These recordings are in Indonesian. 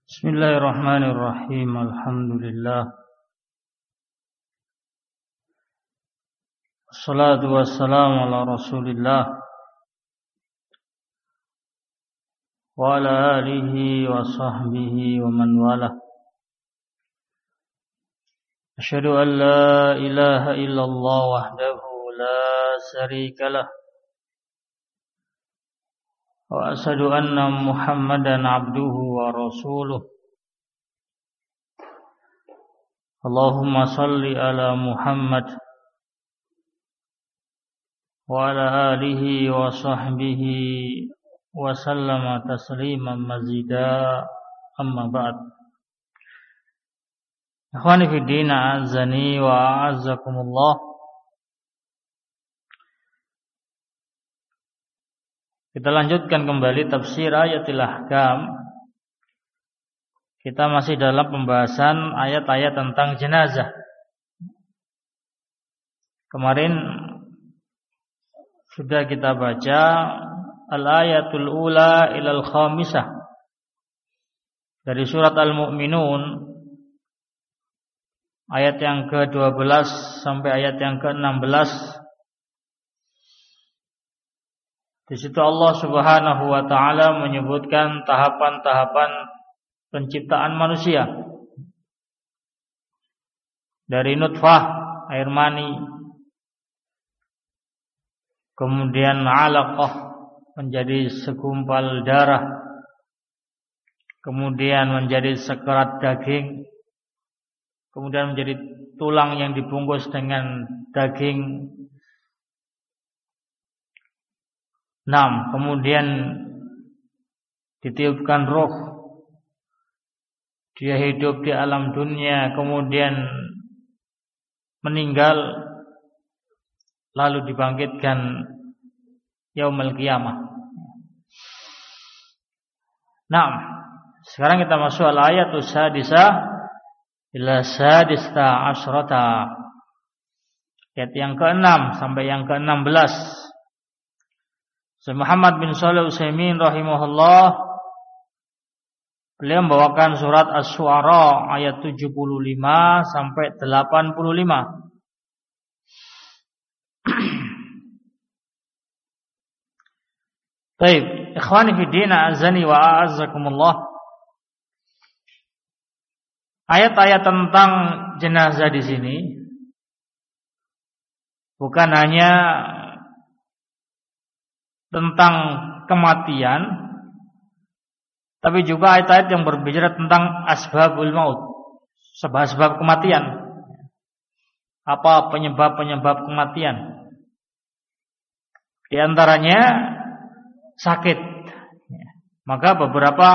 Bismillahirrahmanirrahim. Alhamdulillah. Wassalatu wassalamu ala Rasulillah wa ala alihi wa sahbihi wa man wala. Asyhadu an la ilaha illallah wahdahu la syarika lah. Wa asyhadu anna Muhammadan abduhu wa rasuluh. Allahumma salli ala Muhammad wa ala alihi wa sahbihi wa sallama tasliman mazida, amma ba'd. Ikhwani fid din, a'azzani wa a'azzakumullah. Kita lanjutkan kembali tafsir ayatil ahkam. Kita masih dalam pembahasan ayat-ayat tentang jenazah. Kemarin sudah kita baca al-ayatul ula ilal khamisah dari surat Al-Mu'minun, ayat yang ke-12 sampai ayat yang ke-16. Di situ Allah Subhanahu wa taala menyebutkan tahapan-tahapan penciptaan manusia. Dari nutfah, air mani, kemudian 'alaqah, menjadi segumpal darah, kemudian menjadi sekerat daging, kemudian menjadi tulang yang dibungkus dengan daging. Kemudian ditiupkan roh, dia hidup di alam dunia, kemudian meninggal, lalu dibangkitkan yaumul qiyamah. Sekarang kita masuk al-ayatus sadisah ila sadista asyrata, ayat yang ke-6 sampai yang ke-16. Muhammad bin Shalih Al-Utsaimin rahimahullah, beliau membawakan surat Asy-Syu'ara ayat 75 sampai 85. Baik, ikhwani fi din, azani wa a'azzakumullah. Ayat-ayat tentang jenazah di sini bukan hanya tentang kematian, tapi juga ayat-ayat yang berbicara tentang asbabul maut, sebab-sebab kematian. Apa penyebab-penyebab kematian? Di antaranya sakit. Maka beberapa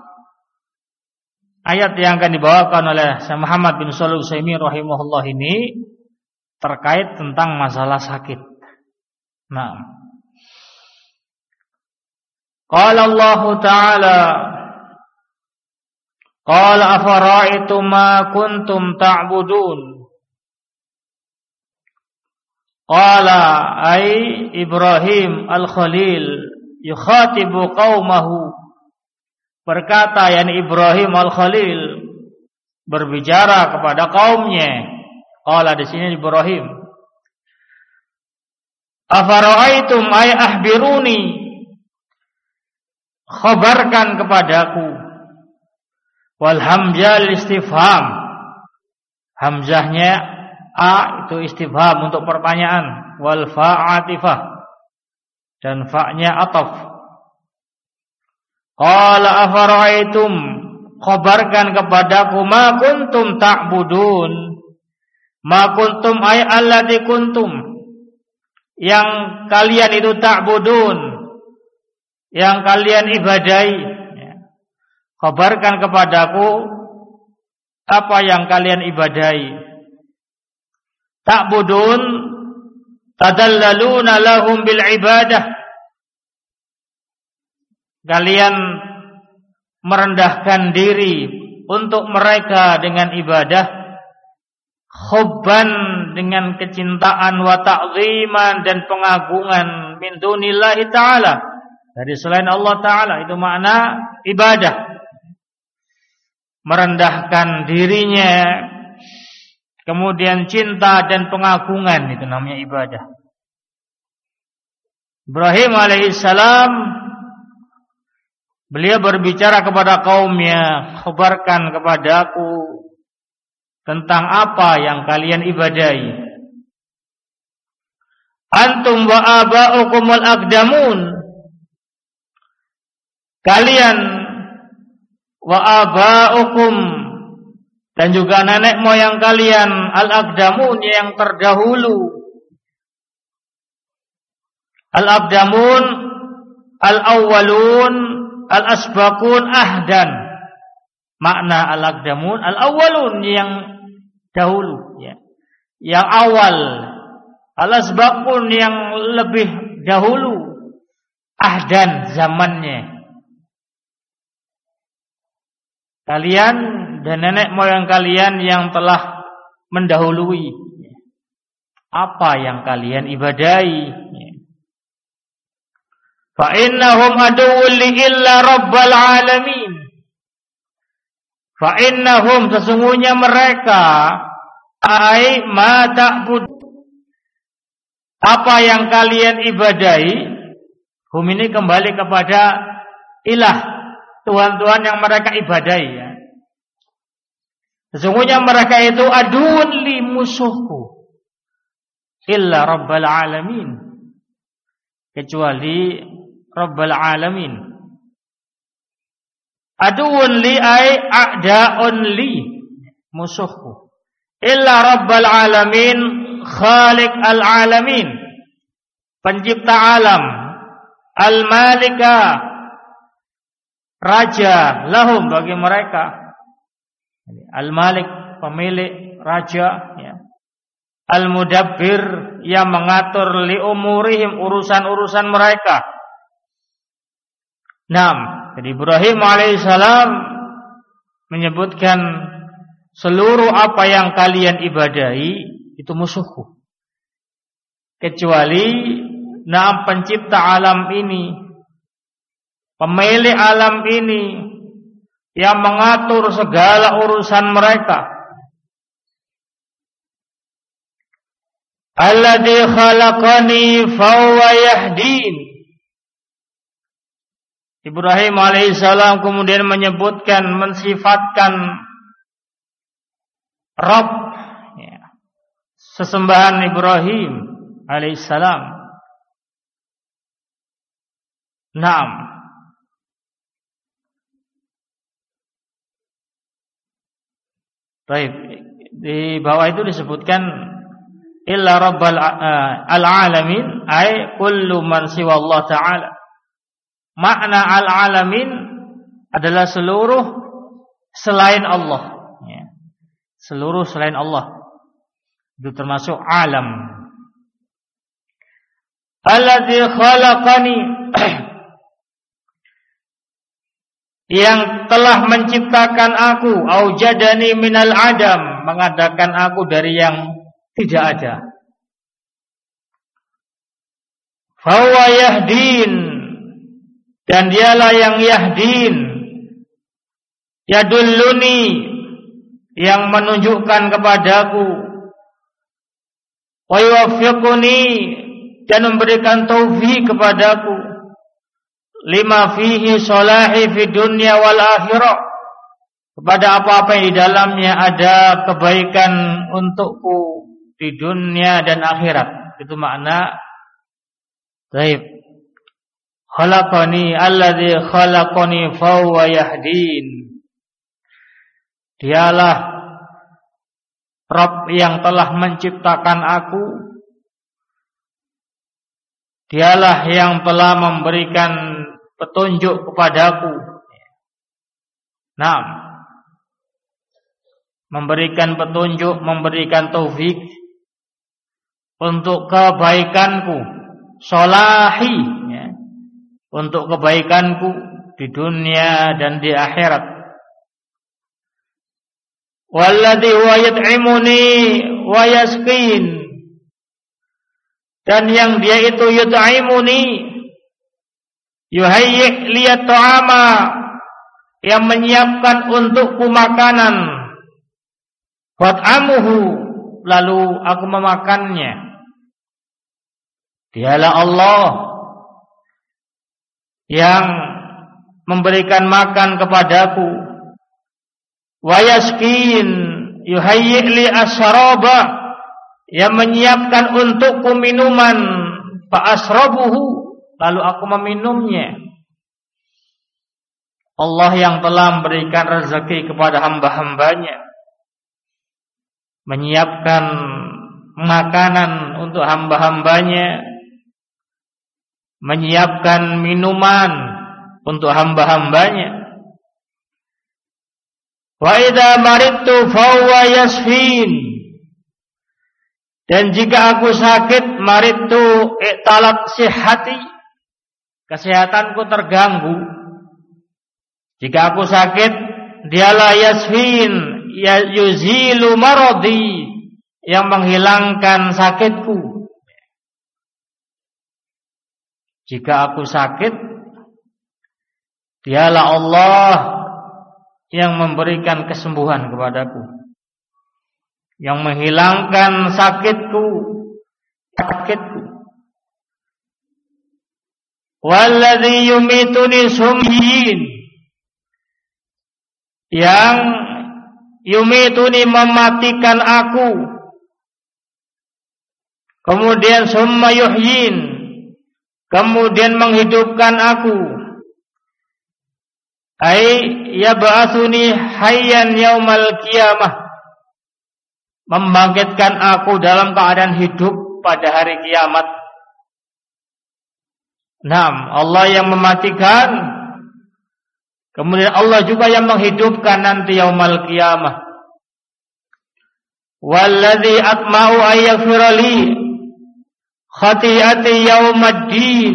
ayat yang akan dibawakan oleh Syekh Muhammad bin Shalih Al-Utsaimin rahimahullah ini terkait tentang masalah sakit. Qala Allah Ta'ala, qala afara'aytum ma kuntum ta'budun. Qala ay Ibrahim al-Khalil yukhatibu qaumahu. Berkata yakni Ibrahim al-Khalil berbicara kepada kaumnya. Qala di sini Ibrahim. Afara'aytum ay ahbiruni, khabarkan kepadaku. Wal hamzah istifham, hamzahnya a itu istifham untuk pertanyaan, wal fa'atifah, dan fa'nya ataf. Qala afara'aitum, khabarkan kepadaku, ma kuntum ta'budun. Ma kuntum ay allati kuntum, yang kalian itu ta'budun, yang kalian ibadahi. Khabarkan kepadaku apa yang kalian ibadahi. Ta'budun tadallaluna lahum bil ibadah, kalian merendahkan diri untuk mereka dengan ibadah. Hubban, dengan kecintaan, wa ta'ziman, dan pengagungan, min dunillahi ta'ala, dari selain Allah Ta'ala. Itu makna ibadah. merendahkan dirinya, kemudian cinta dan pengagungan, itu namanya ibadah. Ibrahim alaihissalam, beliau berbicara kepada kaumnya, khabarkan kepadaku tentang apa yang kalian ibadahi. Antum wa aba'ukumul aqdamun, kalian wa aba'ukum, dan juga nenek moyang kalian, al-aqdamun, yang terdahulu. Al-aqdamun, al-awwalun, al-asbaqun ahdan. Makna al-aqdamun, al-awwalun, yang dahulu, ya, yang awal. Al-asbaqun, yang lebih dahulu. Ahdan, zamannya. Kalian dan nenek moyang kalian yang telah mendahului. Apa yang kalian ibadahi? Fa innahum aduwwun li illa rabbil alamin. Fa innahum, sesungguhnya mereka, ai ma ta'bud, apa yang kalian ibadahi. Hum ini kembali kepada ilah, Tuhan-Tuhan yang mereka ibadahi, ya. Sesungguhnya mereka itu aduun li, musuhku, illa rabbil alamin, kecuali Rabbal alamin. Aduun li ay a'da'un li, musuhku. Illa Rabbal alamin, khaliq al-alamin, pencipta alam, al-malika, raja, lahum, bagi mereka. Al-malik, pemilik, raja, ya. Al-mudabbir, yang mengatur li umurihim, urusan-urusan mereka. Jadi Ibrahim alaihissalam menyebutkan seluruh apa yang kalian ibadahi itu musuhku, kecuali pencipta alam ini, pemilik alam ini, yang mengatur segala urusan mereka. Alladzi khalaqani fahuwa yahdin. Ibrahim alaihissalam kemudian menyebutkan, mensifatkan Rabb, ya, sesembahan Ibrahim alaihissalam. Baik, di bawah itu disebutkan illa rabbal alamin, ay kullu man siwa Allah ta'ala. Makna al-alamin adalah seluruh selain Allah, ya. Seluruh selain Allah itu termasuk alam. Alladzi khalaqani, yang telah menciptakan aku, aujadani minal adam, mengadakan aku dari yang tidak ada. Fahuwa yahdin, dan dialah yang yahdin, yadulluni, yang menunjukkan kepadaku, wa yuwaffiquni, dan memberikan taufik kepadaku, lima fihi salahi fi dunya wal akhirah, kepada apa-apa yang di dalamnya ada kebaikan untukku di dunia dan akhirat. Itu makna baik. Khalaqani alladzi khalaqani fahuwa yahdin. Dialah Rabb yang telah menciptakan aku. Dialah yang telah memberikan petunjuk kepadaku. Memberikan petunjuk, memberikan taufik untuk kebaikanku, solahi, ya, untuk kebaikanku di dunia dan di akhirat. Walladzi huwa yut'imuni wa yasqin, dan yang dia itu yut'imuni, yuhayyi' liyat ta'ama, yang menyiapkan untukku makanan, fat'amuhu, lalu aku memakannya. Dialah Allah yang memberikan makan kepadaku. Wa yaskin, yuhayyi' li asyraba, yang menyiapkan untukku minuman, fa asrabuhu, lalu aku meminumnya. Allah yang telah memberikan rezeki kepada hamba-hambanya, menyiapkan makanan untuk hamba-hambanya, menyiapkan minuman untuk hamba-hambanya. Wa idza maridtu fa huwa yasfin, dan jika aku sakit, maridtu i'talat sihhati, kesehatanku terganggu. Jika aku sakit, dialah yasfin, yuzilu maradi, yang menghilangkan sakitku. Jika aku sakit, dialah Allah yang memberikan kesembuhan kepadaku, yang menghilangkan sakitku. Walladzi yumituni sumyin, yang yumituni mematikan aku, kemudian summa yuhyin, kemudian menghidupkan aku. Ai yab'atsuni hayyan yaumal qiyamah, membangkitkan aku dalam keadaan hidup pada hari kiamat. Naam, Allah yang mematikan, kemudian Allah juga yang menghidupkan nanti yaumal qiyamah. Walladzi atma'u ayyaghfira li khati'ati yaumaddin,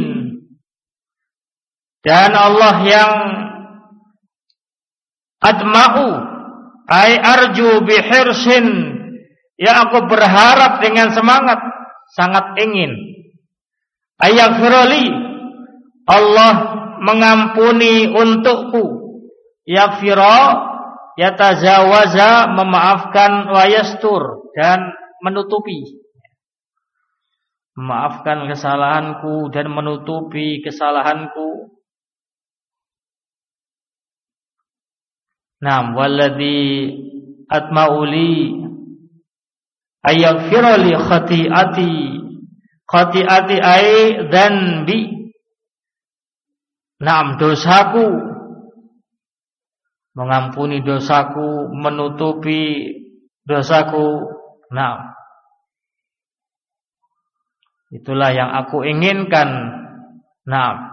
dan Allah yang atma'u ay arju bihirsin, ya aku berharap dengan semangat, sangat ingin, ayaghfirali, Allah mengampuni untukku, yaghfira, yatazawaza, memaafkan, wa yastur, dan menutupi, memaafkan kesalahanku dan menutupi kesalahanku. Naam, walladzi atma'uli ayaghfira li khati'ati ay dzanbi, naam, dosaku, mengampuni dosaku, menutupi dosaku. Naam, itulah yang aku inginkan. Naam,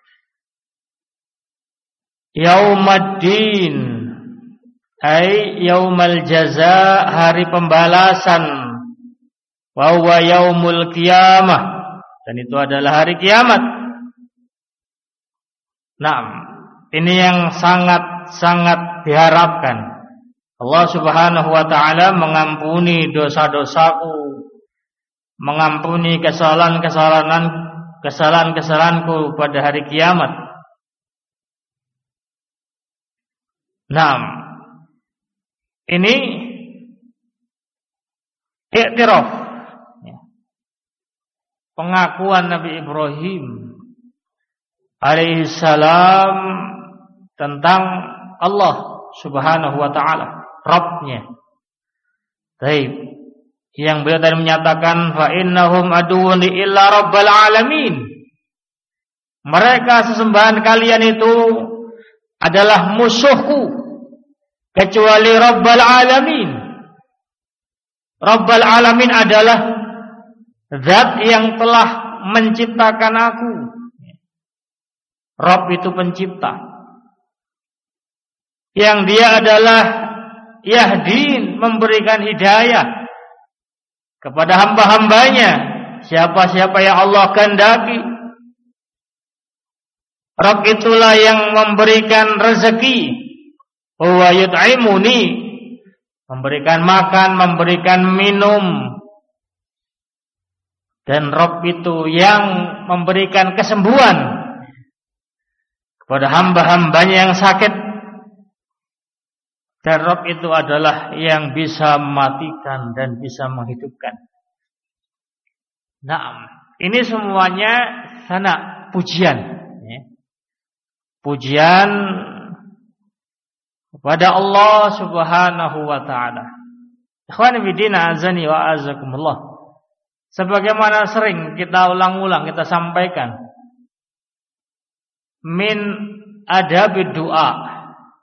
yaumaddin ay yaumal jaza, hari pembalasan, wa huwa yaumul qiyamah, dan itu adalah hari kiamat. Nah, ini yang sangat-sangat diharapkan. Allah Subhanahu wa taala mengampuni dosa-dosaku, mengampuni kesalahan-kesalahanku pada hari kiamat. Nah, ini i'tiraf, pengakuan Nabi Ibrahim alaihissalam tentang Allah Subhanahu wa taala, Rabbnya. Baik, yang beliau tadi menyatakan fa innahum aduwwun illa rabbil alamin, mereka sesembahan kalian itu adalah musuhku kecuali Rabbal Alamin. Rabbal Alamin adalah zat yang telah menciptakan aku. Rabb itu pencipta, yang dia adalah yahdin, memberikan hidayah kepada hamba-hambanya, siapa-siapa yang Allah kehendaki. Rabb itulah yang memberikan rezeki, huwa yut'imuni, memberikan makan, memberikan minum. Dan Rabb itu yang memberikan kesembuhan kepada hamba-hambanya yang sakit. Dan Rabb itu adalah yang bisa mematikan dan bisa menghidupkan. Nah, ini semuanya sana pujian, ya. Pujian kepada Allah Subhanahu wa taala. Ikhwani fillah azani wa azakumullah. Sebagaimana sering kita ulang-ulang kita sampaikan, min adabid doa,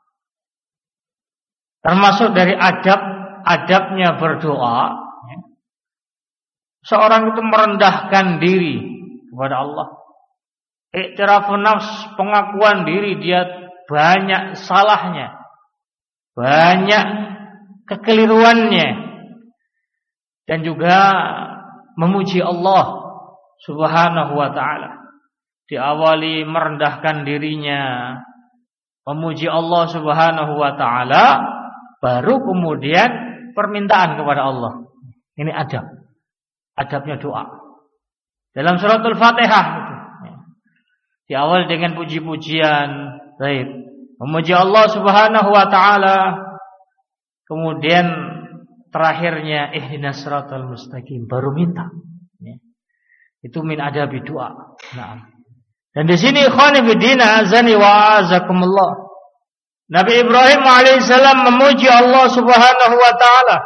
termasuk dari adabnya berdoa, seorang itu merendahkan diri kepada Allah. Iktirafun nafs, pengakuan diri dia banyak salahnya, banyak kekeliruannya, dan juga memuji Allah Subhanahu wa taala. Diawali merendahkan dirinya, memuji Allah Subhanahu wa taala, baru kemudian permintaan kepada Allah. Ini adabnya doa. Dalam suratul Fatihah itu, diawali dengan puji-pujian, baik, memuji Allah Subhanahu wa taala, kemudian terakhirnya ihdinas siratal mustaqim, baru minta. Itu min adabi doa. Nah. Dan di sini ikhwani fillah azani wa azakumullah, Nabi Ibrahim alaihissalam memuji Allah Subhanahu wa taala.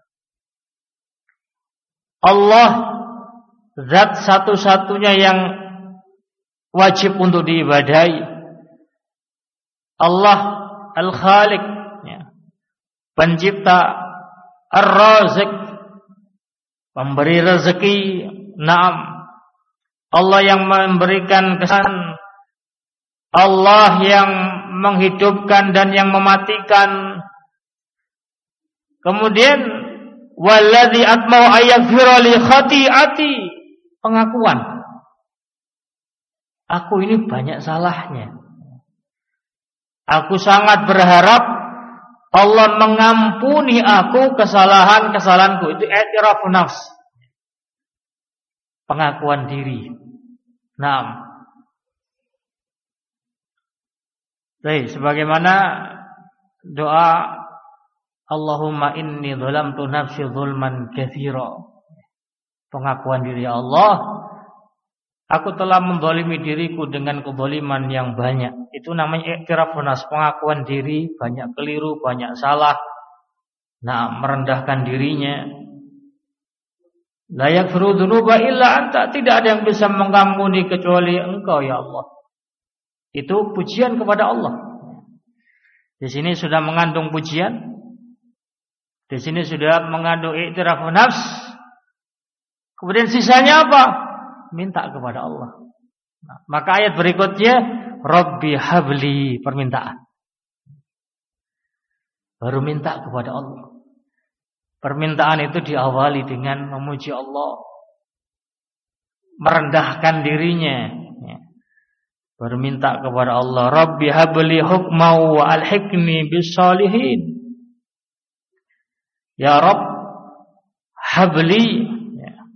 Allah zat satu-satunya yang wajib untuk diibadahi. Allah Al-Khaliq, ya, pencipta, Ar-Razik, pemberi rezeki. Naam, Allah yang memberikan kesan, Allah yang menghidupkan dan yang mematikan. Kemudian walladzi atma'u ayaghfira li khati'ati, pengakuan, aku ini banyak salahnya, aku sangat berharap Allah mengampuni aku kesalahan-kesalahanku. Itu i'tirafun nafs, pengakuan diri. Naam. Baik, sebagaimana doa Allahumma inni zalamtu nafsi zulman katsira. Pengakuan diri Allah, aku telah menzalimi diriku dengan kezaliman yang banyak. Itu namanya i'tirafun nafs, pengakuan diri, banyak keliru, banyak salah. Nah, merendahkan dirinya. La yaghfiru dzunuba illa anta, tidak ada yang bisa mengampuni kecuali Engkau ya Allah. Itu pujian kepada Allah. Di sini sudah mengandung pujian. Di sini sudah mengandung i'tirafun nafs. Kemudian sisanya apa? Minta kepada Allah. Nah, maka ayat berikutnya Rabbi habli, permintaan. Baru minta kepada Allah. Permintaan itu diawali dengan memuji Allah, merendahkan dirinya, ya. Baru minta kepada Allah, Rabbi habli hukmau wa alhiqni bis-shalihin. Ya Rabb, habli, ya.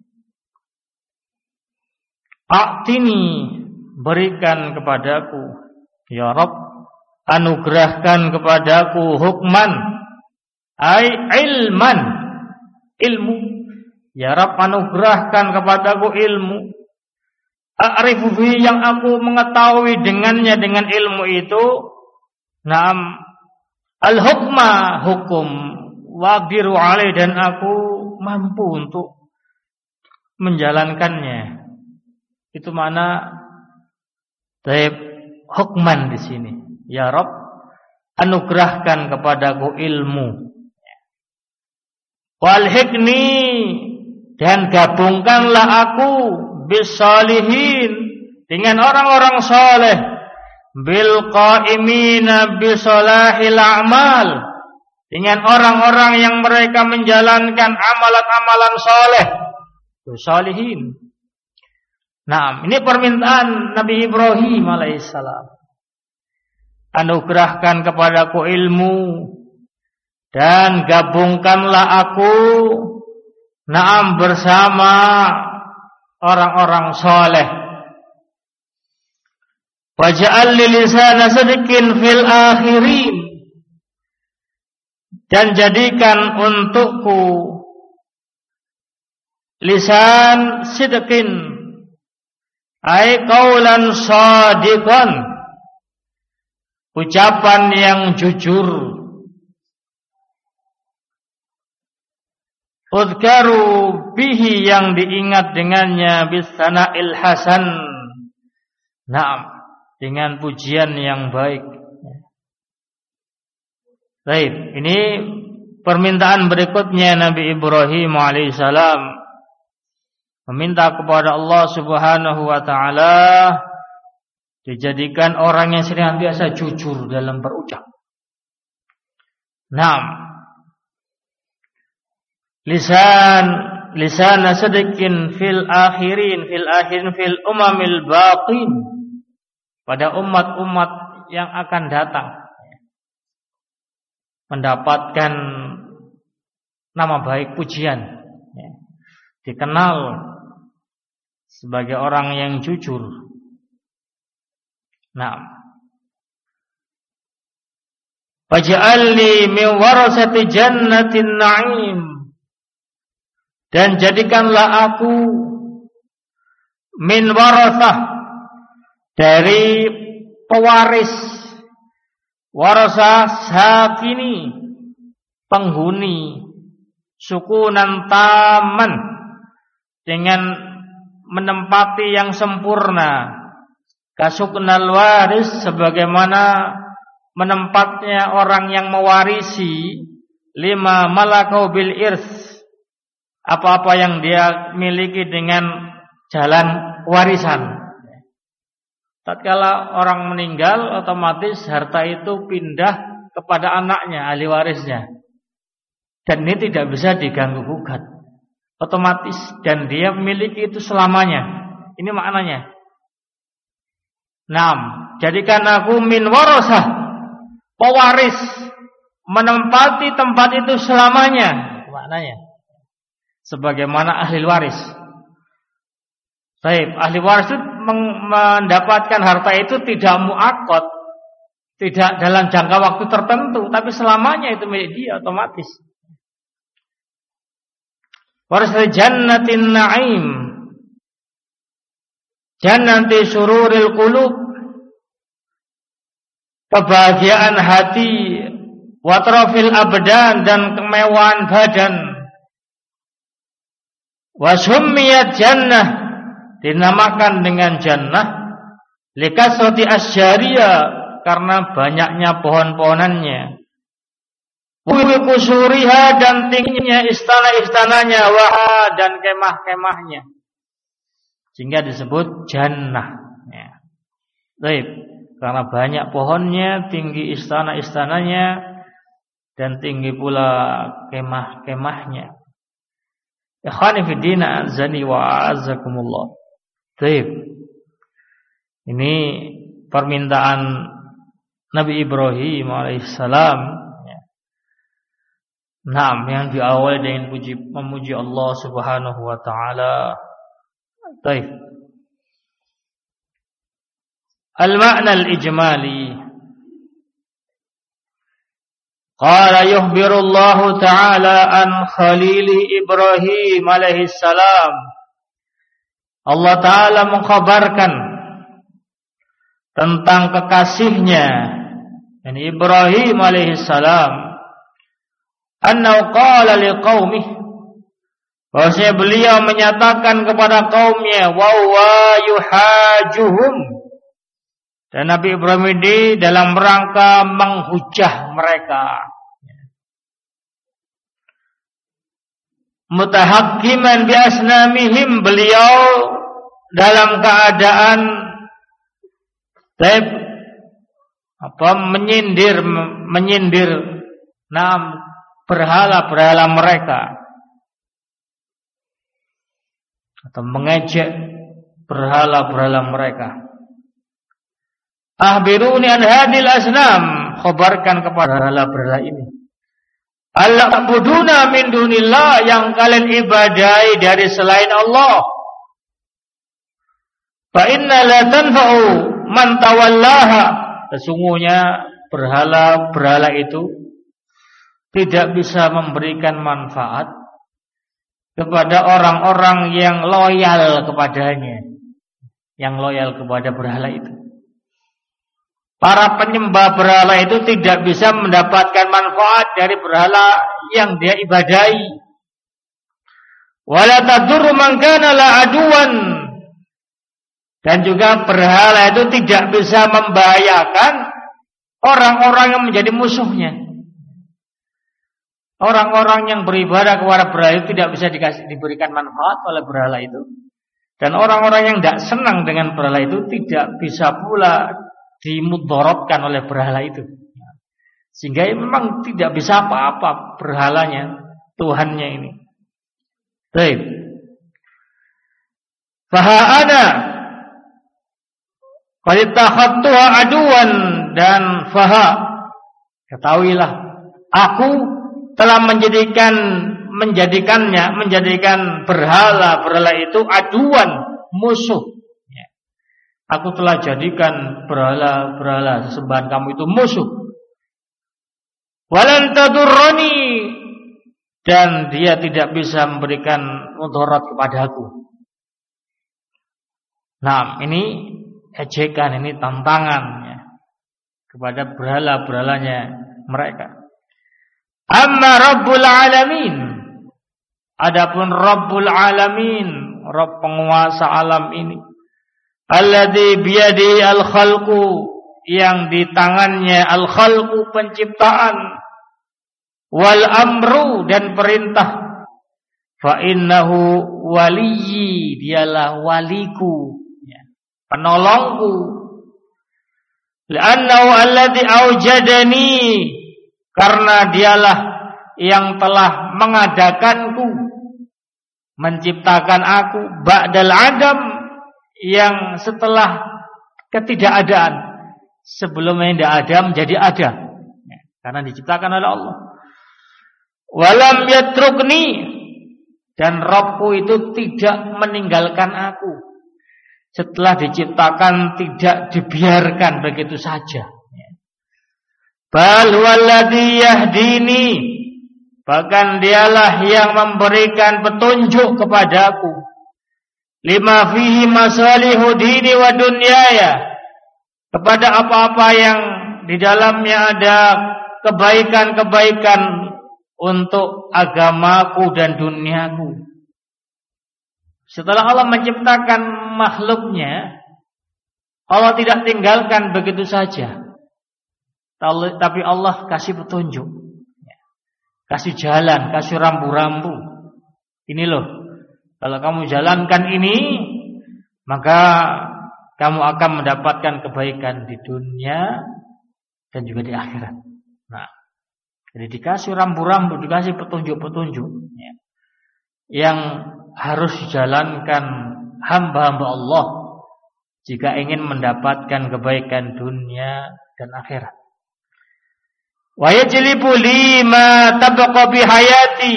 A'tini, berikan kepadaku. Ya Rabb, anugerahkan kepadaku hukman, ai ilman, ilmu. Ya Rabb, anugerahkan kepadaku ilmu. A'rifu fi, yang aku mengetahui dengannya, dengan ilmu itu. Naam, al-hukma, hukum, waqdiru alaih, dan aku mampu untuk menjalankannya. Itu makna taib hukman di sini. Ya Rabb, anugerahkan kepadaku ilmu. Walhiqni, dan gabungkanlah aku bis-shalihin, dengan orang-orang saleh, bil qaimina bisolahil a'mal, dengan orang-orang yang mereka menjalankan amalan-amalan saleh, shalihin. Nah, ini permintaan Nabi Ibrahim alaihissalam. Anugerahkan kepadaku ilmu, dan gabungkanlah aku, naam, bersama orang-orang saleh. Waj'al li lisana sidqin fil akhirin, dan jadikan untukku lisan sidqin ay qaulan shadiqan, ucapan yang jujur, udkaru bihi yang diingat dengannya, bisana'il hasan, na'am, dengan pujian yang baik. Baik, ini permintaan berikutnya Nabi Ibrahim alaihissalam meminta kepada Allah Subhanahu wa taala dijadikan orang yang senantiasa jujur dalam berucap. Naam. Lisan sidqin fil akhirin fil umamil baqin, pada umat-umat yang akan datang mendapatkan nama baik, pujian, dikenal sebagai orang yang jujur. Nah, faj'alni min warasati jannatin na'im, dan jadikanlah aku min warasah, dari pewaris, warasah sakini, penghuni, sukunan taman, dengan menempati yang sempurna, kasuknal waris, sebagaimana menempatnya orang yang mewarisi, lima malakau bil irs, apa-apa yang dia miliki dengan jalan warisan. Tatkala orang meninggal, otomatis harta itu pindah kepada anaknya, ahli warisnya, dan ini tidak bisa diganggu gugat, otomatis, dan dia memiliki itu selamanya. Ini maknanya. Jadikan aku min warasah, pewaris, menempati tempat itu selamanya, maknanya sebagaimana ahli waris. Baik, ahli waris itu mendapatkan harta itu tidak muakkad, tidak dalam jangka waktu tertentu, tapi selamanya itu milik dia, otomatis. Warasatil jannatin na'im, jannati sururil qulub, kebahagiaan hati, watrafil abdan, dan kemewahan badan. Wasummiyat jannah, dinamakan dengan jannah, likasrati asyariya, karena banyaknya pohon-pohonannya, kusuriha, dan tingginya istana-istananya, waha, dan kemah-kemahnya, sehingga disebut jannah. Baik, karena banyak pohonnya, tinggi istana-istananya, dan tinggi pula kemah-kemahnya. Ikhwani fi din, azani wa azakumullah. Baik. Ini permintaan Nabi Ibrahim alaihissalam, yang diawali dengan memuji Allah Subhanahu wa taala. Baik. Al-ma'na al-ijmali. Qala yukhbirullahu ta'ala an khalili Ibrahim alaihi salam. Allah Ta'ala mengkhabarkan tentang kekasihnya, yani Ibrahim alaihi salam, annahu qala liqaumih, bahwasanya beliau menyatakan kepada kaumnya, wa huwa yuhajuhum, dan Nabi Ibrahim ini dalam rangka menghujah mereka, mutahakkiman bi asnamihim, beliau dalam keadaan menyindir berhala-berhala mereka, atau mengejek berhala-berhala mereka. Ahbiruni an hadil asnam, khabarkan kepada berhala-berhala ini, Allah buduna min dunillah, yang kalian ibadai dari selain Allah. Fa inna la tanfa'u man tawallaha, sesungguhnya berhala-berhala itu tidak bisa memberikan manfaat kepada orang-orang yang loyal kepadanya, yang loyal kepada berhala itu. Para penyembah berhala itu tidak bisa mendapatkan manfaat dari berhala yang dia ibadahi. Wala tadurru man kana la aduwan, dan juga berhala itu tidak bisa membahayakan orang-orang yang menjadi musuhnya. Orang-orang yang beribadah kepada berhala itu tidak bisa diberikan manfaat oleh berhala itu. Dan orang-orang yang tidak senang dengan berhala itu tidak bisa pula dimudorotkan oleh berhala itu. Sehingga memang tidak bisa apa-apa berhalanya, Tuhannya ini. Baik. Faha'ana qad takhattuha aduwan, dan ketahuilah aku telah menjadikan berhala itu aduan, musuh. Aku telah jadikan berhala sesembahan kamu itu musuh. Walan tadurrani, dan dia tidak bisa memberikan mudarat kepadaku. Nah, ini ejekan, ini tantangan ya, kepada berhala-berhalanya mereka. Amma Rabbul Alamin, adapun Rabbul Alamin, Rabb penguasa alam ini, alladzi biyadihi al-khalqu, yang di tangannya al-khalqu penciptaan, wal amru dan perintah, fa innahu waliyyi, dialah waliku, penolongku, li'annahu alladzi aujadani, karena dialah yang telah mengadakanku, menciptakan aku, ba'dal adam, yang setelah ketidakadaan, sebelumnya tidak ada menjadi ada, karena diciptakan oleh Allah. Walam yatrukni, dan Rabbku itu tidak meninggalkan aku. Setelah diciptakan tidak dibiarkan begitu saja. Bal huwallazi yahdini, bahkan dialah yang memberikan petunjuk kepadaku, lima fihi masalihu dini wa dunyaya, kepada apa-apa yang di dalamnya ada kebaikan-kebaikan untuk agamaku dan duniaku. Setelah Allah menciptakan makhluknya, Allah tidak tinggalkan begitu saja, tapi Allah kasih petunjuk, kasih jalan, kasih rambu-rambu. Ini loh, kalau kamu jalankan ini, maka kamu akan mendapatkan kebaikan di dunia dan juga di akhirat. Nah, jadi dikasih rambu-rambu, dikasih petunjuk-petunjuk yang harus dijalankan hamba-hamba Allah jika ingin mendapatkan kebaikan dunia dan akhirat. Wa yajlibu li ma tabqa bi hayati,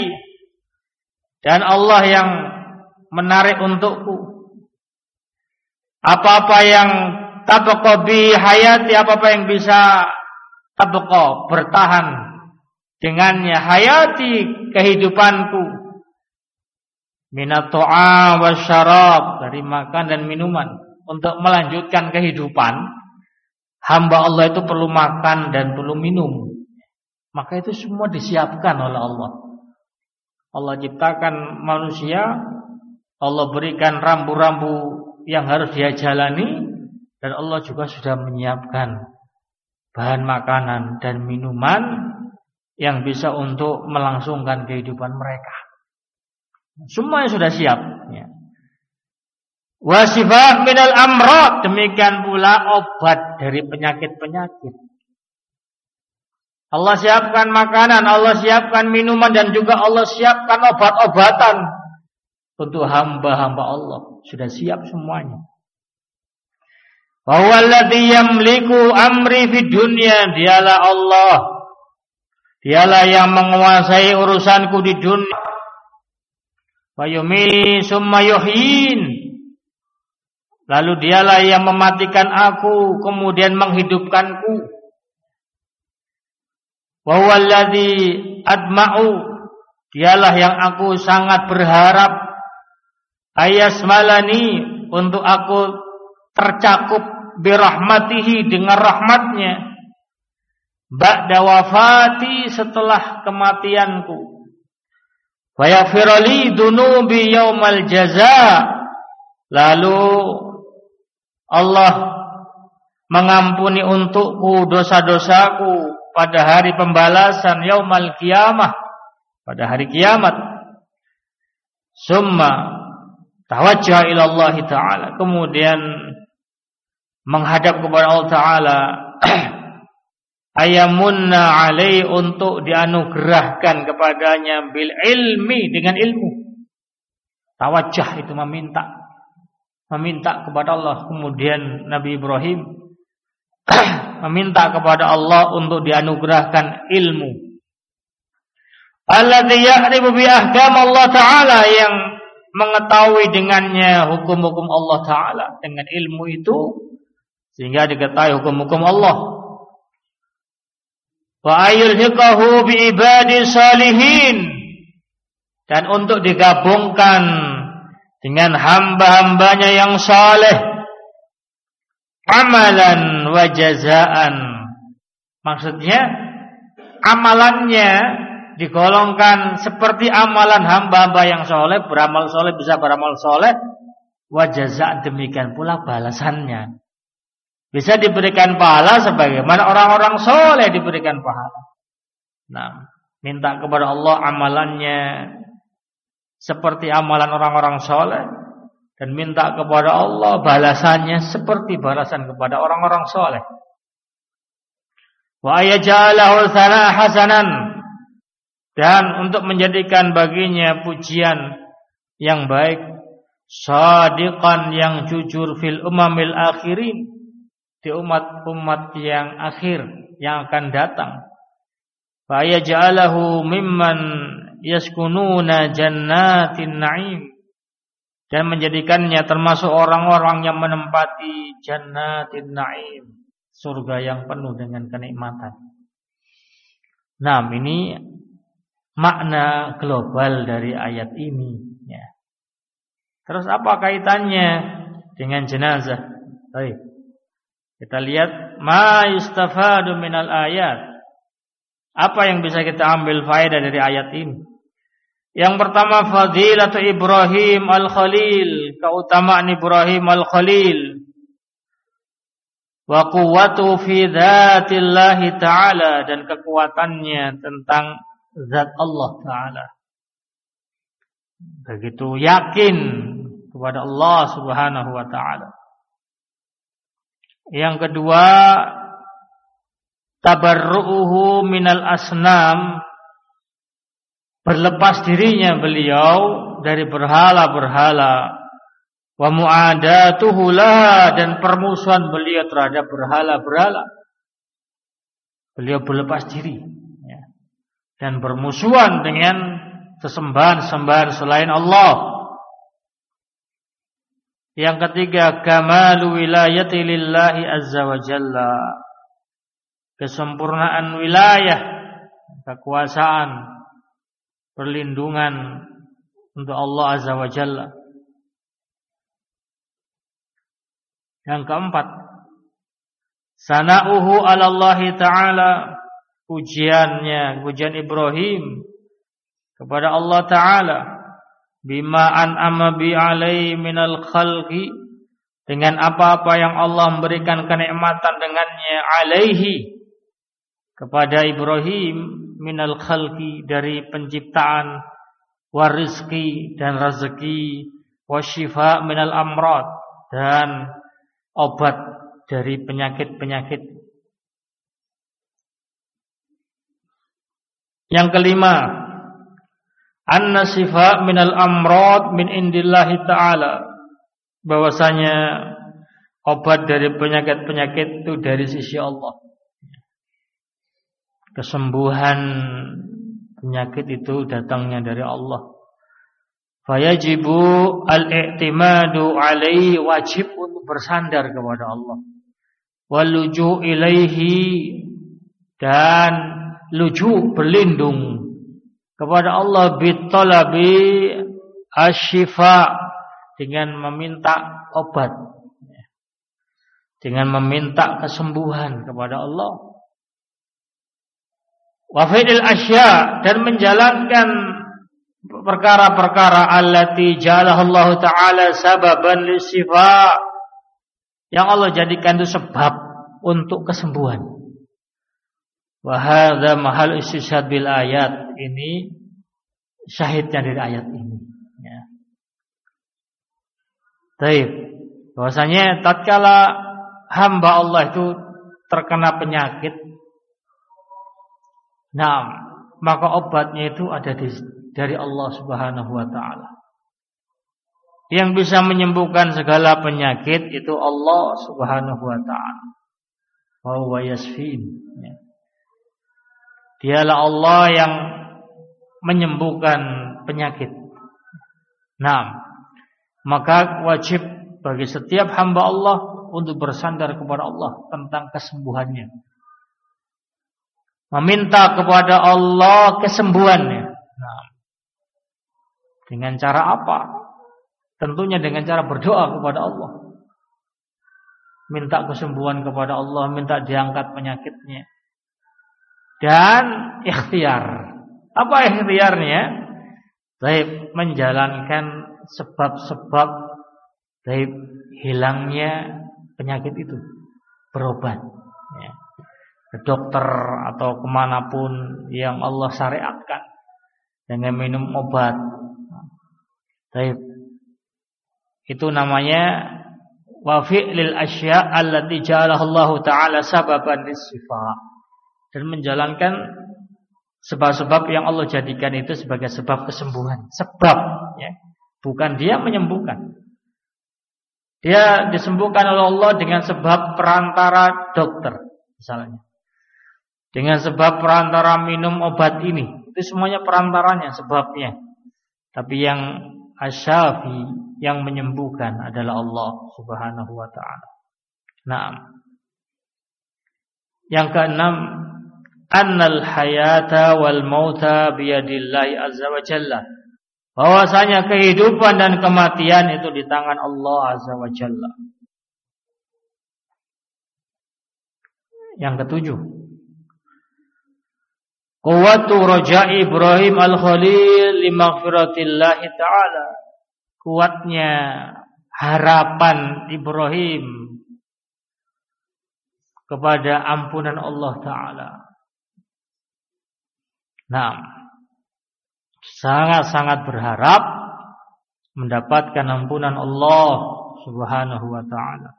dan Allah yang menarik untukku apa-apa yang tabqa bi hayati, apa-apa yang bisa tabqa, bertahan dengannya, hayati, kehidupanku, minat ta'am wasyarab, dari makan dan minuman. Untuk melanjutkan kehidupan, hamba Allah itu perlu makan dan perlu minum. Maka itu semua disiapkan oleh Allah. Allah ciptakan manusia, Allah berikan rambu-rambu yang harus dia jalani, dan Allah juga sudah menyiapkan bahan makanan dan minuman yang bisa untuk melangsungkan kehidupan mereka. Semuanya sudah siap. Wasifah minal amrad, demikian pula obat dari penyakit-penyakit. Allah siapkan makanan, Allah siapkan minuman, dan juga Allah siapkan obat-obatan untuk hamba-hamba Allah. Sudah siap semuanya. Wa huwallazi yamliku amri fid dunya, dialah Allah, dialah yang menguasai urusanku di dunia. Wa yumi summa yuhyin, lalu dialah yang mematikan aku kemudian menghidupkanku. Wa huwallazi adma'u, dialah yang aku sangat berharap, ayasmalani, untuk aku tercakup birahmatihi, dengan rahmatnya, ba'da wafati, setelah kematianku, wa yaghfirli dunubi yaumal jaza, lalu Allah mengampuni untukku dosa-dosaku pada hari pembalasan, yaumal qiyamah, pada hari kiamat. Summa tawajjah ila Allah Ta'ala, kemudian menghadap kepada Allah Ta'ala, ayamunna alai, untuk dianugerahkan kepadanya, bil ilmi, dengan ilmu. Tawajjah itu meminta kepada Allah. Kemudian Nabi Ibrahim meminta kepada Allah untuk dianugerahkan ilmu. Alladzi ya'rifu bi ahkam Allah Ta'ala, yang mengetahui dengannya hukum-hukum Allah Ta'ala, dengan ilmu itu sehingga diketahui hukum-hukum Allah. Wa ayyulhiqahu bi ibadi salihin, dan untuk digabungkan dengan hamba-hambanya yang saleh, amalan wa jazaan, maksudnya amalannya digolongkan seperti amalan hamba-hamba yang saleh, beramal saleh, bisa beramal saleh, wa jazaan, demikian pula balasannya, bisa diberikan pahala sebagaimana orang-orang saleh diberikan pahala. Nah, minta kepada Allah amalannya seperti amalan orang-orang saleh, dan minta kepada Allah balasannya seperti balasan kepada orang-orang saleh. Wa ayja'alahu tsana hasanan, dan untuk menjadikan baginya pujian yang baik, shadiqan, yang jujur, fil umamil akhirin, di umat-umat yang akhir yang akan datang. Fa ayja'alahu mimman yaskununa jannatin na'im, dan menjadikannya termasuk orang-orang yang menempati jannatin na'im, surga yang penuh dengan kenikmatan. Nah, ini makna global dari ayat ini, ya. Terus apa kaitannya dengan jenazah? Baik, kita lihat ma yustafadu minal ayat. Apa yang bisa kita ambil faedah dari ayat ini? Yang pertama, fadilatu Ibrahim al-Khalil, keutamaan Ibrahim al-Khalil, wa quwwatu fi dzatillahi ta'ala, dan kekuatannya tentang zat Allah Ta'ala. Begitu yakin kepada Allah Subhanahu wa ta'ala. Yang kedua, tabarru'uhu minal asnam, berlepas dirinya beliau dari berhala-berhala, wa mu'adatuhu la, dan permusuhan beliau terhadap berhala-berhala. Beliau berlepas diri, ya, dan bermusuhan dengan sesembahan-sembahan selain Allah. Yang ketiga, kamalu wilayati lillahi azza wa jalla, kesempurnaan wilayah, kekuasaan, perlindungan untuk Allah azza wa jalla. Yang keempat, sana'uhu 'ala Allah ta'ala, pujian Ibrahim kepada Allah Ta'ala, bima an'ama bi alaihi minal khalqi, dengan apa-apa yang Allah memberikan kenikmatan dengannya, alaihi, kepada Ibrahim, minal khalqi, dari penciptaan, warizki, dan rezeki, wasyifa minal amrad, dan obat dari penyakit-penyakit. Yang kelima, anna sifa minal amrad min indillahi ta'ala, bahwasanya obat dari penyakit-penyakit itu dari sisi Allah. Kesembuhan penyakit itu datangnya dari Allah. Fayajibu al-i'timadu alaihi, wajib untuk bersandar kepada Allah. Waluju ilaihi, dan luju, berlindung kepada Allah bitolabi asyifa, dengan meminta obat, dengan meminta kesembuhan kepada Allah. Wa fi'il asya, dan menjalankan perkara-perkara allati ja'alallahu ta'ala sababan lisifa, yang Allah jadikan itu sebab untuk kesembuhan. Wa hadza mahal istishhad bil ayat, ini syahidnya dari ayat ini, ya. Baik, bahwasanya tatkala hamba Allah itu terkena penyakit, nah, maka obatnya itu ada dari Allah Subhanahu wa taala. Yang bisa menyembuhkan segala penyakit itu Allah Subhanahu wa taala. Wa huwa yasfiin. Dialah Allah yang menyembuhkan penyakit. Nah, maka wajib bagi setiap hamba Allah untuk bersandar kepada Allah tentang kesembuhannya, meminta kepada Allah kesembuhannya. Nah, dengan cara apa? Tentunya dengan cara berdoa kepada Allah, minta kesembuhan kepada Allah, minta diangkat penyakitnya, dan ikhtiar. Apa ikhtiarnya? Baik, menjalankan sebab-sebab baik hilangnya penyakit itu, berobat, ya, ke dokter atau kemanapun yang Allah syariatkan, dengan minum obat. Baik, itu namanya wa fi'lil asya' allati ja'alallahu ta'ala sababan lis-shifa, dan menjalankan sebab-sebab yang Allah jadikan itu sebagai sebab kesembuhan. Sebab, ya, bukan dia menyembuhkan. Dia disembuhkan oleh Allah dengan sebab perantara dokter, misalnya, dengan sebab perantara minum obat ini. Itu semuanya perantaranya, sebabnya. Tapi yang asyafi, yang menyembuhkan adalah Allah Subhanahu wa ta'ala. Nah, yang keenam, annal hayata wal mauta biyadillahi azza wa jalla, bahwasanya kehidupan dan kematian itu di tangan Allah azza wa jalla. Yang ketujuh, quwwatu raja'i Ibrahim al-Khalil li maghfiratillahi ta'ala, kuatnya harapan Ibrahim kepada ampunan Allah ta'ala. Nah, sangat-sangat berharap mendapatkan ampunan Allah Subhanahu wa ta'ala.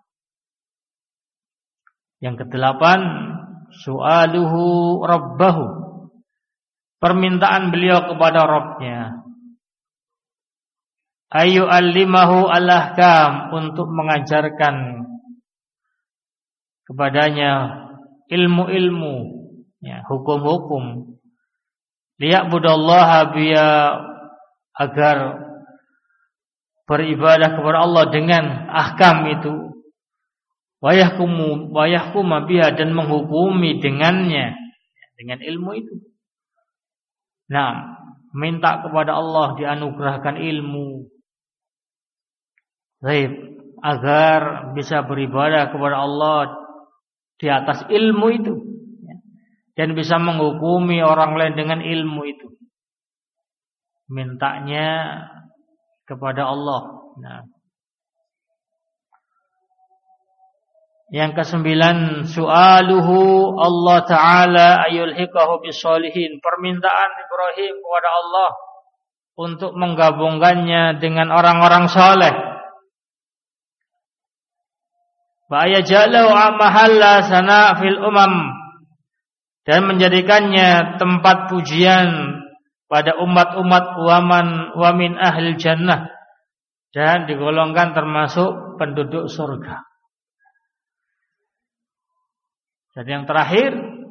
Yang kedelapan, su'aluhu rabbahu, permintaan beliau kepada Rabbnya, ayu allimahu al-ahkam, untuk mengajarkan kepadanya ilmu-ilmu, ya, hukum-hukum, liya'budallaha biya, agar beribadah kepada Allah dengan ahkam itu, wa yahkuma biha, dan menghukumi dengannya, dengan ilmu itu. Nah, minta kepada Allah dianugerahkan ilmu, agar bisa beribadah kepada Allah di atas ilmu itu, dan bisa menghukumi orang lain dengan ilmu itu. Mintanya kepada Allah. Nah, yang kesembilan, su'aluhu Allah ta'ala ayulhiqahu bisolihin, permintaan Ibrahim kepada Allah untuk menggabungkannya dengan orang-orang saleh. Wa ayajalahu amahalla sana fil umam, dan menjadikannya tempat pujian pada umat-umat wa min ahli jannah, dan digolongkan termasuk penduduk surga. Dan yang terakhir,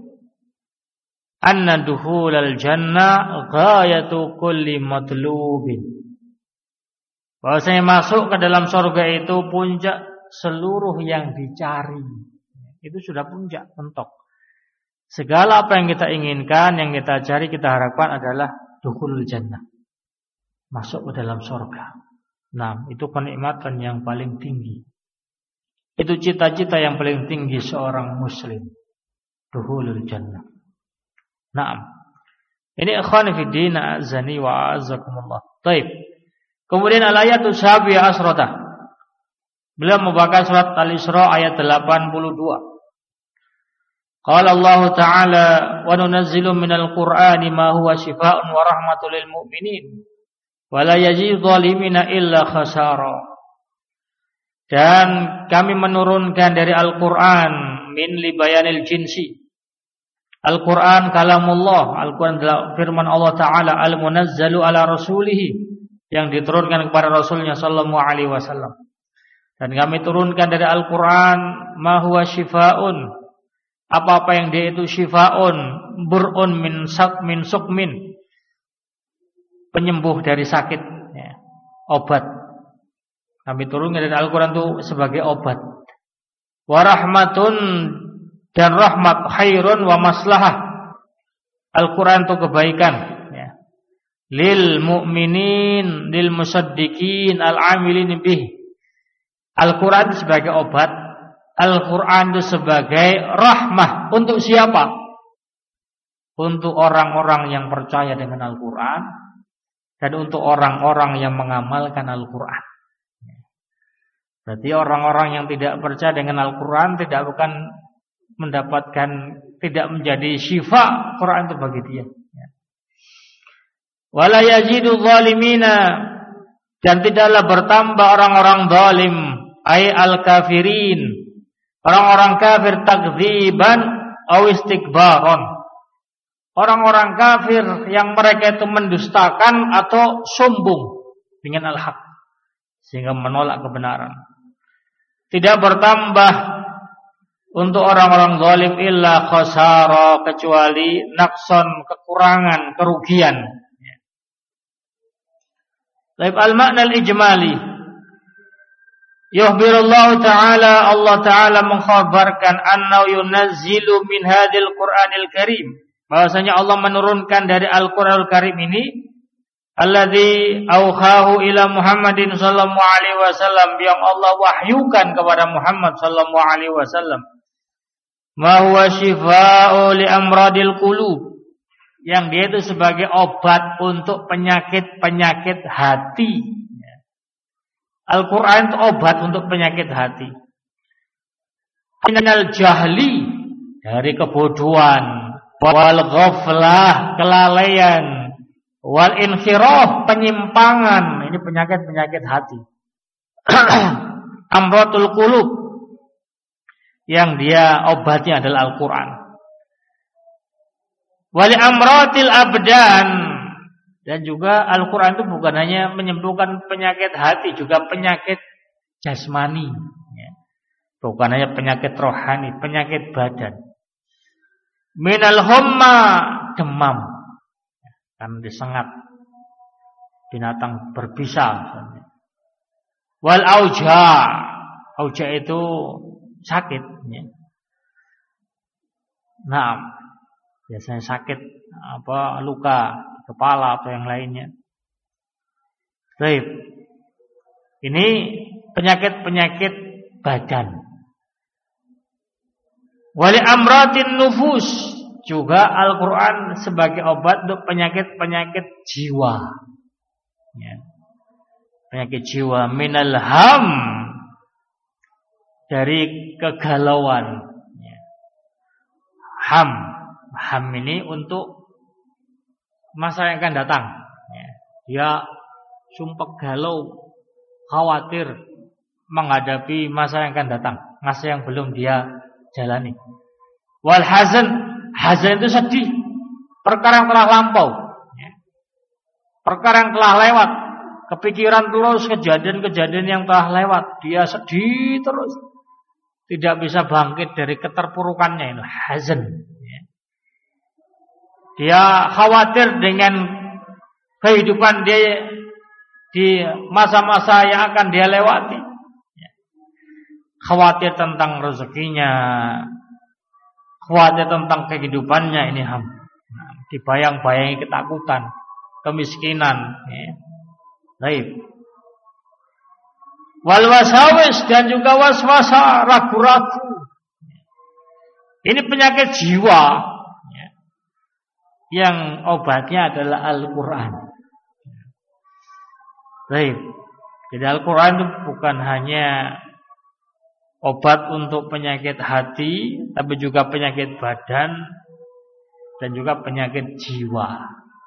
anna dukhulal jannah ghayatu kulli matlubin, bahwasanya masuk ke dalam surga itu puncak seluruh yang dicari. Itu sudah puncak, mentok. Segala apa yang kita inginkan, yang kita cari, kita harapkan adalah dukhulul jannah, masuk ke dalam surga. Nah, itu kenikmatan yang paling tinggi. Itu cita-cita yang paling tinggi seorang muslim, dukhulul jannah. Naam. Ini ikhwan fi din, azani wa azakumullah. Baik. Kemudian al-ayatus sabi'ah asrata. Beliau membaca surat Al-Isra ayat 82. Qala Allah Ta'ala wa nunazzilu minal Qur'ani ma huwa shifaa'un wa rahmatul lil mu'minin wa la yazidu zalimina illa khasara. Dan kami menurunkan dari Al-Qur'an min li bayanil jinsi. Al-Qur'an kalamullah, Al-Qur'an adalah firman Allah Ta'ala, al-munazzalu ala rasulih, yang diturunkan kepada Rasulnya sallallahu alaihi wasallam. Dan kami turunkan dari Al-Qur'an ma huwa shifaa'un, apa-apa yang dia itu shifaa'un, bur'un min sukmin, penyembuh dari sakit, ya, obat. Kami turunkan dari Al-Qur'an itu sebagai obat. Wa rahmatun, dan rahmat, khairun wa maslahah. Al-Qur'an itu kebaikan, ya. Lil mu'minin, lil musaddiqin, al-amilin bih. Al-Qur'an sebagai obat, Al-Qur'an itu sebagai rahmah. Untuk siapa? Untuk orang-orang yang percaya dengan Al-Qur'an dan untuk orang-orang yang mengamalkan Al-Qur'an. Berarti orang-orang yang tidak percaya dengan Al-Qur'an tidak menjadi syifa Quran itu bagi dia. Wala yazidu zalimina, dan tidaklah bertambah orang-orang zalim, ay al-kafirin, orang-orang kafir, takdziban aw istikbaron, orang-orang kafir yang mereka itu mendustakan atau sombong dengan al-haq, sehingga menolak kebenaran. Tidak bertambah untuk orang-orang zalim illa khasara, kecuali naqsan, kekurangan, kerugian. Baik, al-makna al-ijmali. Yukhbirullahu ta'ala, Allah ta'ala mengkhabarkan annahu yunazzilu min hadil Qur'anil Karim, bahwasanya Allah menurunkan dari Al-Qur'anul Karim ini, alladzi auhahu ila Muhammadin sallallahu alaihi wasallam, yang Allah wahyukan kepada Muhammad sallallahu alaihi wasallam, ma huwa shifaa'u li amradil qulub, yang dia itu sebagai obat untuk penyakit-penyakit hati. Al-Qur'an itu obat untuk penyakit hati. Minal jahli, dari kebodohan, wal ghaflah, kelalaian, wal inhiraf, penyimpangan. Ini penyakit-penyakit hati. Amratul qulub, yang dia obatnya adalah Al-Qur'an. Wali amratil abdan, dan juga Al-Qur'an itu bukan hanya menyembuhkan penyakit hati, juga penyakit jasmani, ya. Bukan hanya penyakit rohani, penyakit badan. Minal humma, demam, kan disengat binatang berbisa. Wal auja, auja itu sakit, ya. Nah, biasanya sakit luka kepala atau yang lainnya. Baik. Ini penyakit-penyakit badan. Wali amratin nufus, juga Al-Qur'an sebagai obat untuk penyakit-penyakit jiwa. Ya. Penyakit jiwa, minal ham, dari kegalauan. Ya. Ham ini untuk masa yang akan datang. Ya. Dia sumpah galau, khawatir menghadapi masa yang akan datang, masa yang belum dia jalani. Wal hazan itu sedih, perkara yang telah lampau, ya. Perkara yang telah lewat, kepikiran terus kejadian-kejadian yang telah lewat, dia sedih terus, tidak bisa bangkit dari keterpurukannya. Itu hazan. Dia khawatir dengan kehidupan dia di masa-masa yang akan dia lewati. Khawatir tentang rezekinya, khawatir tentang kehidupannya, ini ham. Dibayang-bayangi ketakutan. kemiskinan. Baik. Wal wasawis, dan juga waswasa, ragu-ragu. Ini penyakit jiwa yang obatnya adalah Al-Quran. Baik. Jadi Al-Quran itu bukan hanya obat untuk penyakit hati, tapi juga penyakit badan dan juga penyakit jiwa.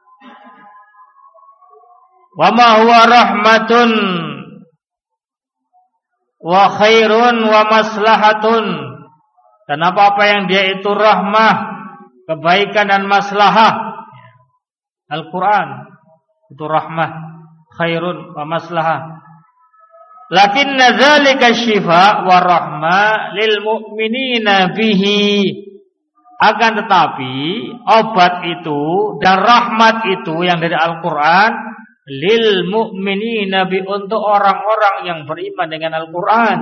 Wa ma huwa rahmatun wa khairun wa maslahatun, dan apa-apa yang dia itu rahmah, kebaikan dan maslahah. Al-Quran itu rahmah, khairun wa maslahah. Lakinna dzalika syifa wa rahmah lil mu'minina bihi. Akan tetapi obat itu dan rahmat itu yang dari Al-Quran lil mu'minina bi, untuk orang-orang yang beriman dengan Al-Quran.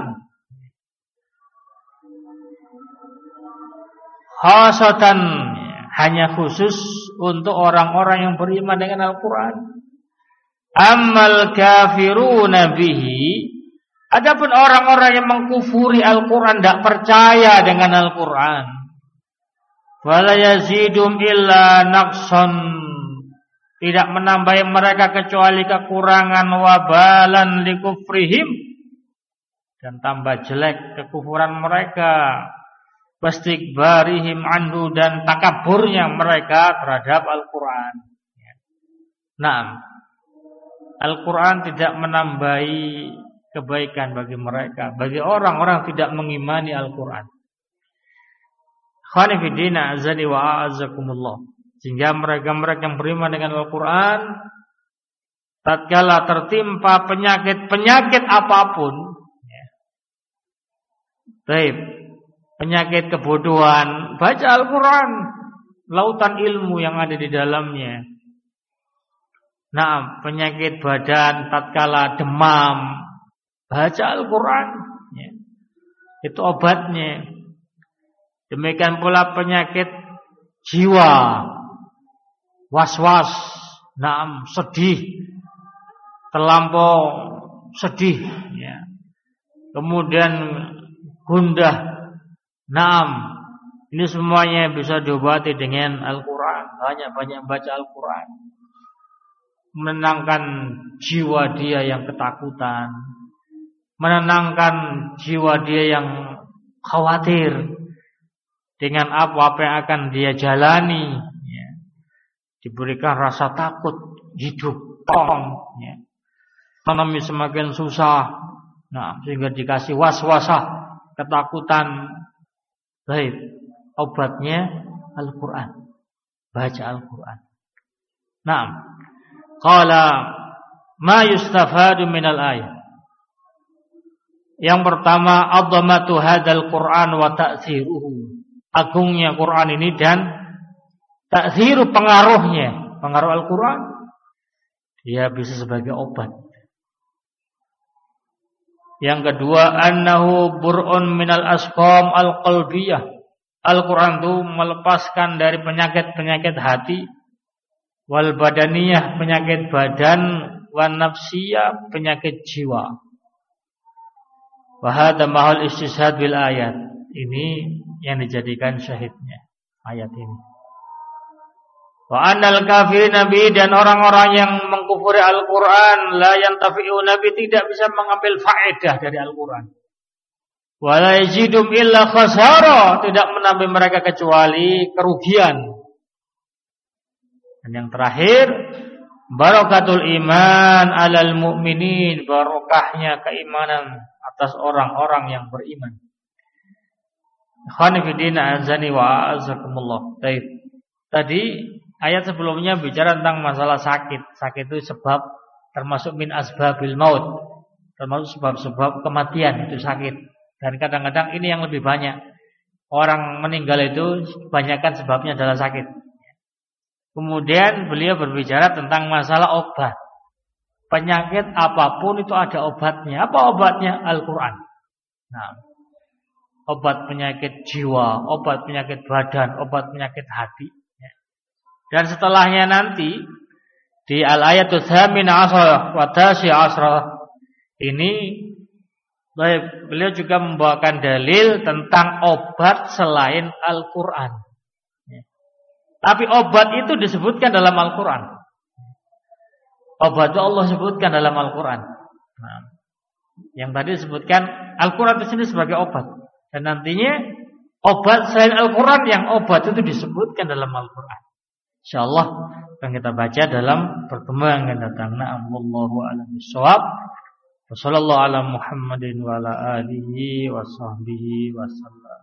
Khasatan, hanya khusus untuk orang-orang yang beriman dengan Al-Quran. Ammal kafiruna bihi, adapun orang-orang yang mengkufuri Al-Quran, tidak percaya dengan Al-Quran, wala yazidum illa naqsan, tidak menambahi mereka kecuali kekurangan, wabalan likufrihim, dan tambah jelek kekufuran mereka, wastikbarihim anhu, dan takaburnya mereka terhadap Al-Quran. Naam, Al-Quran tidak menambahi kebaikan bagi mereka, bagi orang-orang tidak mengimani Al-Quran. Khanifidina azani wa a'azakumullah. Sehingga mereka-mereka yang beriman dengan Al-Quran, tatkala tertimpa penyakit-penyakit apapun, baik, penyakit kebodohan, baca Al-Quran, lautan ilmu yang ada di dalamnya. Nah, penyakit badan tatkala demam, baca Al-Quran, itu obatnya. Demikian pula penyakit jiwa, was-was, naam, sedih, terlampau sedih, kemudian gundah, naam, ini semuanya bisa diobati dengan Al-Quran. Banyak-banyak baca Al-Quran, menenangkan jiwa dia yang ketakutan, menenangkan jiwa dia yang khawatir dengan apa-apa yang akan dia jalani, diberikan rasa takut, hidup tong, ekonomi semakin susah, sehingga dikasih was-wasah, ketakutan. Baik, obatnya Al-Quran, baca Al-Quran. Qala ma yustafadu minal ayat. Yang pertama, azamatu hadzal Qur'an wa ta'thiruhu. Agungnya Quran ini dan ta'thiru, pengaruhnya, pengaruh Al-Quran. Dia bisa sebagai obat. Yang kedua, annahu bur'un minal asqam al-qalbiyah. Al-Quran itu melepaskan dari penyakit-penyakit hati, wal badaniyah, penyakit badan, wan nafsiyah, penyakit jiwa. Wa hadha mahal istishhad bil ayat. Ini yang dijadikan syahidnya ayat ini. Wa annal kafirina bi, dan orang-orang yang mengkufuri Al-Quran, la yantafi'una bi, tidak bisa mengambil faedah dari Al-Quran. Wa la yazidum illa khasara, tidak menambah mereka kecuali kerugian. Dan yang terakhir, barakatul iman alal mu'minin, barokahnya keimanan atas orang-orang yang beriman. Khanifidina azani wa azakumullah. Tadi ayat sebelumnya bicara tentang masalah sakit. Sakit itu sebab, termasuk min asbabil maut, termasuk sebab-sebab kematian, itu sakit. Dan kadang-kadang ini yang lebih banyak. Orang meninggal itu kebanyakan sebabnya adalah sakit. Kemudian beliau berbicara tentang masalah obat. Penyakit apapun itu ada obatnya. Apa obatnya? Al-Quran. Obat penyakit jiwa, obat penyakit badan, obat penyakit hati. Dan setelahnya nanti di al-ayatul thamina asyrah wa tasyi asyrah ini beliau juga membawakan dalil tentang obat selain Al-Qur'an. Tapi obat itu disebutkan dalam Al-Qur'an. Obat itu Allah sebutkan dalam Al-Qur'an. Nah, yang tadi disebutkan Al-Qur'an di sini sebagai obat. Dan nantinya obat selain Al-Qur'an yang obat itu disebutkan dalam Al-Qur'an. Insyaallah akan kita baca dalam pertemuan yang akan datang. Na'am wallahu a'lam bishawab. Wassallallahu ala Muhammadin wa ala alihi wa sahbihi wa sallam.